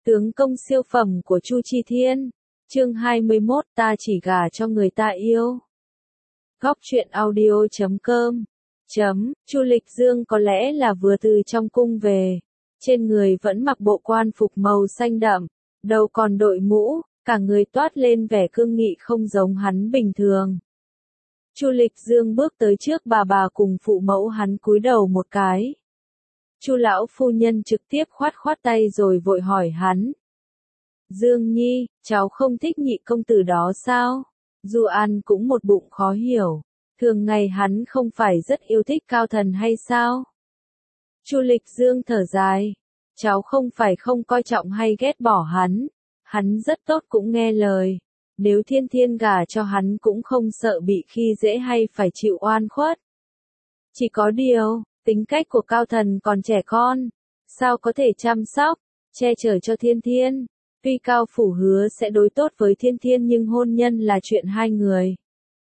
Tướng công siêu phẩm của Chu Chi Thiên. Chương 21, ta chỉ gả cho người ta yêu. Góc truyện audio.com. Chu Lịch Dương có lẽ là vừa từ trong cung về. Trên người vẫn mặc bộ quan phục màu xanh đậm, đầu còn đội mũ, cả người toát lên vẻ cương nghị không giống hắn bình thường. Chu Lịch Dương bước tới trước bà cùng phụ mẫu hắn cúi đầu một cái. Chu lão phu nhân trực tiếp khoát tay rồi vội hỏi hắn. Dương Nhi, cháu không thích nhị công tử đó sao? Du An cũng một bụng khó hiểu. Thường ngày hắn không phải rất yêu thích Cao Thần hay sao? Chu Lịch Dương thở dài. Cháu không phải không coi trọng hay ghét bỏ hắn. Hắn rất tốt cũng nghe lời. Nếu Thiên Thiên gả cho hắn cũng không sợ bị khi dễ hay phải chịu oan khuất. Chỉ có điều, tính cách của Cao Thần còn trẻ con. Sao có thể chăm sóc, che chở cho Thiên Thiên? Tuy Cao Phủ hứa sẽ đối tốt với Thiên Thiên nhưng hôn nhân là chuyện hai người.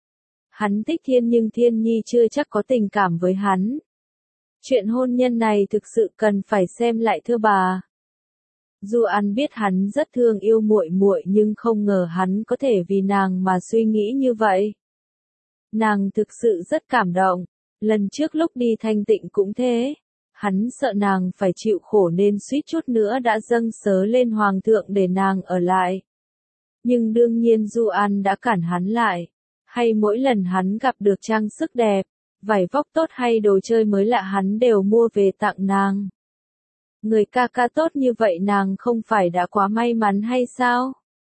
Hắn thích Thiên nhưng Thiên Nhi chưa chắc có tình cảm với hắn. Chuyện hôn nhân này thực sự cần phải xem lại thưa bà. Du An biết hắn rất thương yêu muội muội nhưng không ngờ hắn có thể vì nàng mà suy nghĩ như vậy. Nàng thực sự rất cảm động. Lần trước lúc đi Thanh Tịnh cũng thế. Hắn sợ nàng phải chịu khổ nên suýt chút nữa đã dâng sớ lên hoàng thượng để nàng ở lại. Nhưng đương nhiên Du An đã cản hắn lại. Hay mỗi lần hắn gặp được trang sức đẹp, vải vóc tốt hay đồ chơi mới lạ hắn đều mua về tặng nàng. Người ca ca tốt như vậy nàng không phải đã quá may mắn hay sao?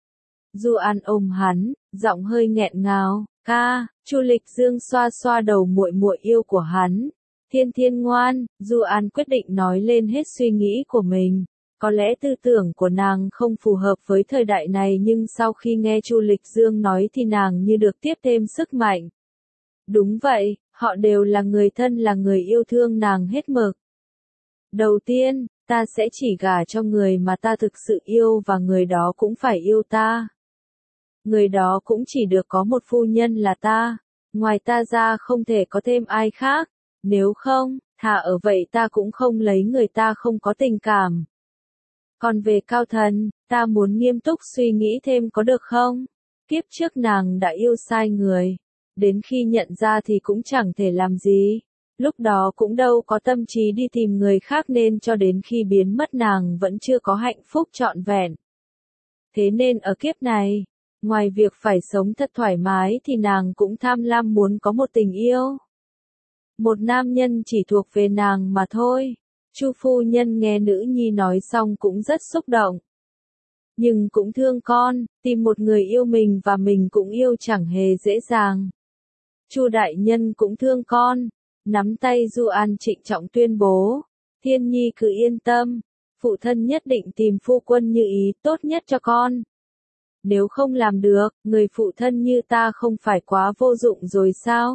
Du An ôm hắn, giọng hơi nghẹn ngào. Ca, Chu Lịch Dương xoa xoa đầu muội muội yêu của hắn. Thiên Thiên ngoan, Du An quyết định nói lên hết suy nghĩ của mình. Có lẽ tư tưởng của nàng không phù hợp với thời đại này nhưng sau khi nghe Chu Lịch Dương nói thì nàng như được tiếp thêm sức mạnh. Đúng vậy, họ đều là người thân là người yêu thương nàng hết mực. Đầu tiên, ta sẽ chỉ gả cho người mà ta thực sự yêu và người đó cũng phải yêu ta. Người đó cũng chỉ được có một phu nhân là ta, ngoài ta ra không thể có thêm ai khác, nếu không, thà ở vậy ta cũng không lấy người ta không có tình cảm. Còn về Cao Thần, ta muốn nghiêm túc suy nghĩ thêm có được không? Kiếp trước nàng đã yêu sai người, đến khi nhận ra thì cũng chẳng thể làm gì, lúc đó cũng đâu có tâm trí đi tìm người khác nên cho đến khi biến mất nàng vẫn chưa có hạnh phúc trọn vẹn. Thế nên ở kiếp này, ngoài việc phải sống thật thoải mái thì nàng cũng tham lam muốn có một tình yêu. Một nam nhân chỉ thuộc về nàng mà thôi. Chu phu nhân nghe nữ nhi nói xong cũng rất xúc động. Nhưng cũng thương con, tìm một người yêu mình và mình cũng yêu chẳng hề dễ dàng. Chu đại nhân cũng thương con, nắm tay Du An trịnh trọng tuyên bố, Thiên Nhi cứ yên tâm, phụ thân nhất định tìm phu quân như ý tốt nhất cho con. Nếu không làm được, người phụ thân như ta không phải quá vô dụng rồi sao?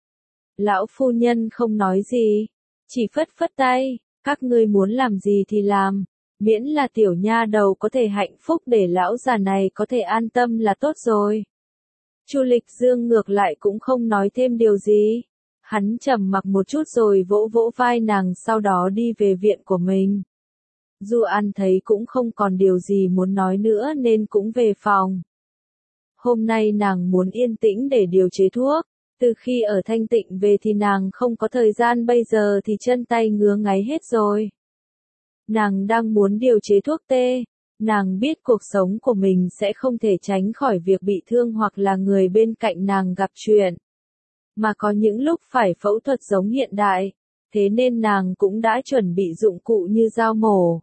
Lão phu nhân không nói gì, chỉ phất tay, các ngươi muốn làm gì thì làm, miễn là tiểu nha đầu có thể hạnh phúc để lão già này có thể an tâm là tốt rồi. Chu Lịch Dương ngược lại cũng không nói thêm điều gì, hắn trầm mặc một chút rồi vỗ vỗ vai nàng sau đó đi về viện của mình. Du An thấy cũng không còn điều gì muốn nói nữa nên cũng về phòng. Hôm nay nàng muốn yên tĩnh để điều chế thuốc. Từ khi ở Thanh Tịnh về thì nàng không có thời gian bây giờ thì chân tay ngứa ngáy hết rồi. Nàng đang muốn điều chế thuốc tê. Nàng biết cuộc sống của mình sẽ không thể tránh khỏi việc bị thương hoặc là người bên cạnh nàng gặp chuyện. Mà có những lúc phải phẫu thuật giống hiện đại. Thế nên nàng cũng đã chuẩn bị dụng cụ như dao mổ,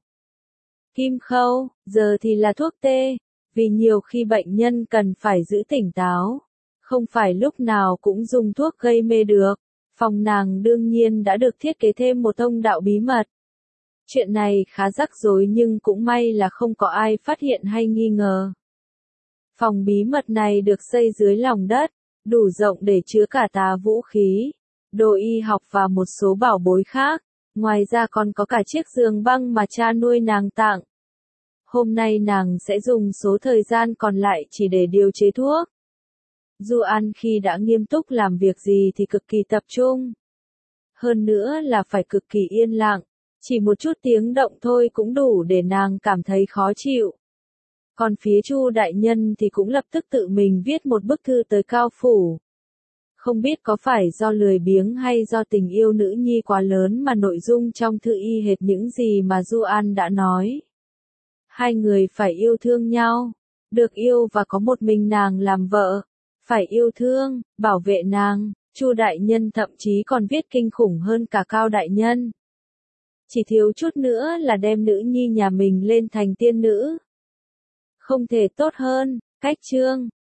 kim khâu, giờ thì là thuốc tê. Vì nhiều khi bệnh nhân cần phải giữ tỉnh táo. Không phải lúc nào cũng dùng thuốc gây mê được. Phòng nàng đương nhiên đã được thiết kế thêm một thông đạo bí mật. Chuyện này khá rắc rối nhưng cũng may là không có ai phát hiện hay nghi ngờ. Phòng bí mật này được xây dưới lòng đất, đủ rộng để chứa cả tá vũ khí, đồ y học và một số bảo bối khác. Ngoài ra còn có cả chiếc giường băng mà cha nuôi nàng tặng. Hôm nay nàng sẽ dùng số thời gian còn lại chỉ để điều chế thuốc. Du An khi đã nghiêm túc làm việc gì thì cực kỳ tập trung. Hơn nữa là phải cực kỳ yên lặng, Chỉ một chút tiếng động thôi cũng đủ để nàng cảm thấy khó chịu. Còn phía Chu đại nhân thì cũng lập tức tự mình viết một bức thư tới Cao phủ. Không biết có phải do lười biếng hay do tình yêu nữ nhi quá lớn mà nội dung trong thư y hệt những gì mà Du An đã nói. Hai người phải yêu thương nhau, được yêu và có một mình nàng làm vợ, phải yêu thương, bảo vệ nàng. Chu đại nhân thậm chí còn viết kinh khủng hơn cả Cao đại nhân. Chỉ thiếu chút nữa là đem nữ nhi nhà mình lên thành tiên nữ. Không thể tốt hơn, cách chương